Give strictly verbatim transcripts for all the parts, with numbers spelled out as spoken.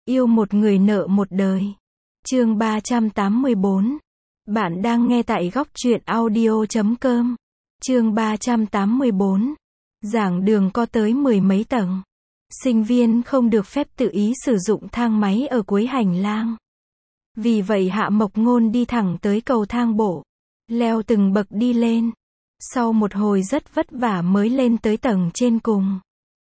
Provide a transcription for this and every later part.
Yêu một người nợ một đời. Chương ba trăm tám mươi bốn. Bạn đang nghe tại góc truyện audio chấm com. Chương ba trăm tám mươi bốn. Giảng đường có tới mười mấy tầng. Sinh viên không được phép tự ý sử dụng thang máy ở cuối hành lang. Vì vậy Hạ Mộc Ngôn đi thẳng tới cầu thang bộ, leo từng bậc đi lên. Sau một hồi rất vất vả mới lên tới tầng trên cùng.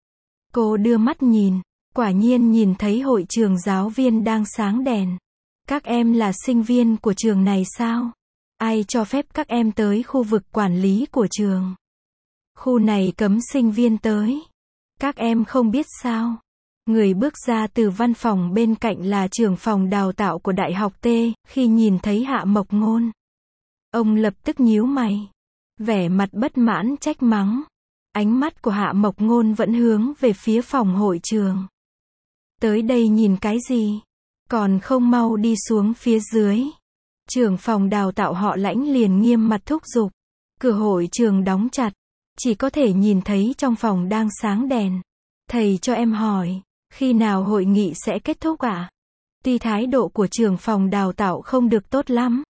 Cô đưa mắt nhìn, quả nhiên nhìn thấy hội trường giáo viên đang sáng đèn. Các em là sinh viên của trường này sao? Ai cho phép các em tới khu vực quản lý của trường? Khu này cấm sinh viên tới. Các em không biết sao? Người bước ra từ văn phòng bên cạnh là trưởng phòng đào tạo của Đại học T, khi nhìn thấy Hạ Mộc Ngôn. Ông lập tức nhíu mày, vẻ mặt bất mãn trách mắng. Ánh mắt của Hạ Mộc Ngôn vẫn hướng về phía phòng hội trường. Tới đây nhìn cái gì? Còn không mau đi xuống phía dưới. Trưởng phòng đào tạo họ Lãnh liền nghiêm mặt thúc giục. Cửa hội trường đóng chặt, chỉ có thể nhìn thấy trong phòng đang sáng đèn. Thầy cho em hỏi, khi nào hội nghị sẽ kết thúc ạ? À? Tuy thái độ của trưởng phòng đào tạo không được tốt lắm,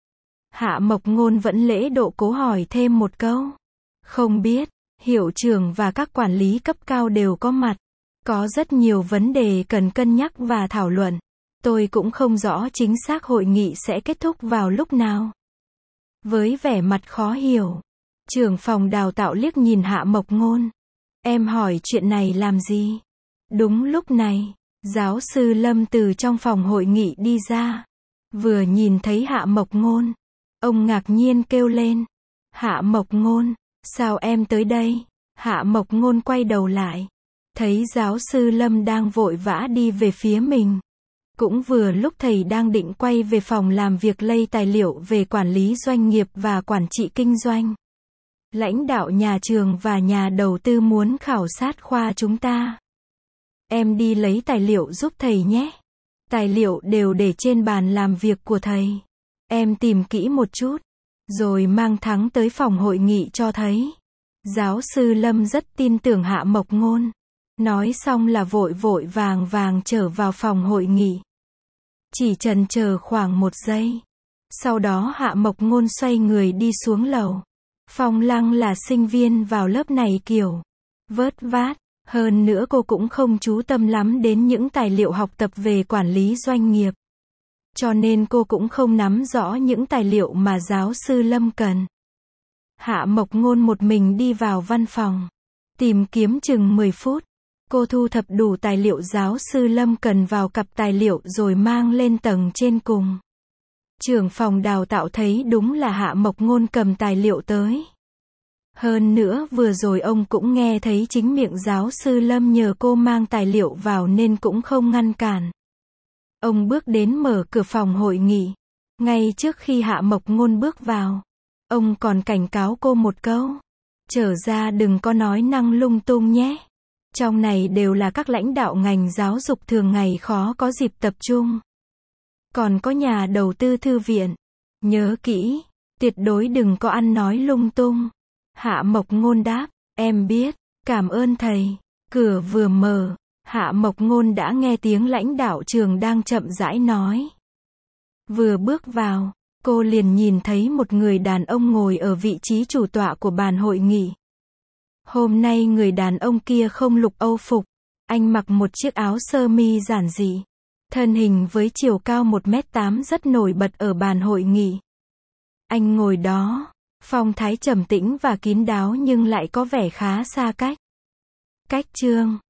Hạ Mộc Ngôn vẫn lễ độ cố hỏi thêm một câu. Không biết, hiệu trưởng và các quản lý cấp cao đều có mặt. Có rất nhiều vấn đề cần cân nhắc và thảo luận. Tôi cũng không rõ chính xác hội nghị sẽ kết thúc vào lúc nào. Với vẻ mặt khó hiểu, trưởng phòng đào tạo liếc nhìn Hạ Mộc Ngôn. Em hỏi chuyện này làm gì? Đúng lúc này, giáo sư Lâm từ trong phòng hội nghị đi ra. Vừa nhìn thấy Hạ Mộc Ngôn, ông ngạc nhiên kêu lên. Hạ Mộc Ngôn, sao em tới đây? Hạ Mộc Ngôn quay đầu lại, thấy giáo sư Lâm đang vội vã đi về phía mình. Cũng vừa lúc thầy đang định quay về phòng làm việc lay tài liệu về quản lý doanh nghiệp và quản trị kinh doanh. Lãnh đạo nhà trường và nhà đầu tư muốn khảo sát khoa chúng ta. Em đi lấy tài liệu giúp thầy nhé. Tài liệu đều để trên bàn làm việc của thầy. Em tìm kỹ một chút, rồi mang thẳng tới phòng hội nghị cho thấy. Giáo sư Lâm rất tin tưởng Hạ Mộc Ngôn. Nói xong là vội vội vàng vàng trở vào phòng hội nghị. Chỉ chần chờ khoảng một giây. Sau đó Hạ Mộc Ngôn xoay người đi xuống lầu. Phong Lăng là sinh viên vào lớp này kiểu vớt vát. Hơn nữa cô cũng không chú tâm lắm đến những tài liệu học tập về quản lý doanh nghiệp. Cho nên cô cũng không nắm rõ những tài liệu mà giáo sư Lâm cần. Hạ Mộc Ngôn một mình đi vào văn phòng. Tìm kiếm chừng mười phút. Cô thu thập đủ tài liệu giáo sư Lâm cần vào cặp tài liệu rồi mang lên tầng trên cùng. Trưởng phòng đào tạo thấy đúng là Hạ Mộc Ngôn cầm tài liệu tới. Hơn nữa vừa rồi ông cũng nghe thấy chính miệng giáo sư Lâm nhờ cô mang tài liệu vào nên cũng không ngăn cản. Ông bước đến mở cửa phòng hội nghị. Ngay trước khi Hạ Mộc Ngôn bước vào, ông còn cảnh cáo cô một câu. Trở ra đừng có nói năng lung tung nhé. Trong này đều là các lãnh đạo ngành giáo dục thường ngày khó có dịp tập trung. Còn có nhà đầu tư thư viện. Nhớ kỹ, tuyệt đối đừng có ăn nói lung tung. Hạ Mộc Ngôn đáp, em biết, cảm ơn thầy. Cửa vừa mở, Hạ Mộc Ngôn đã nghe tiếng lãnh đạo trường đang chậm rãi nói. Vừa bước vào, cô liền nhìn thấy một người đàn ông ngồi ở vị trí chủ tọa của bàn hội nghị. Hôm nay người đàn ông kia không lục âu phục, anh mặc một chiếc áo sơ mi giản dị. Thân hình với chiều cao một mét tám rất nổi bật ở bàn hội nghị. Anh ngồi đó, phong thái trầm tĩnh và kín đáo nhưng lại có vẻ khá xa cách. Cách chương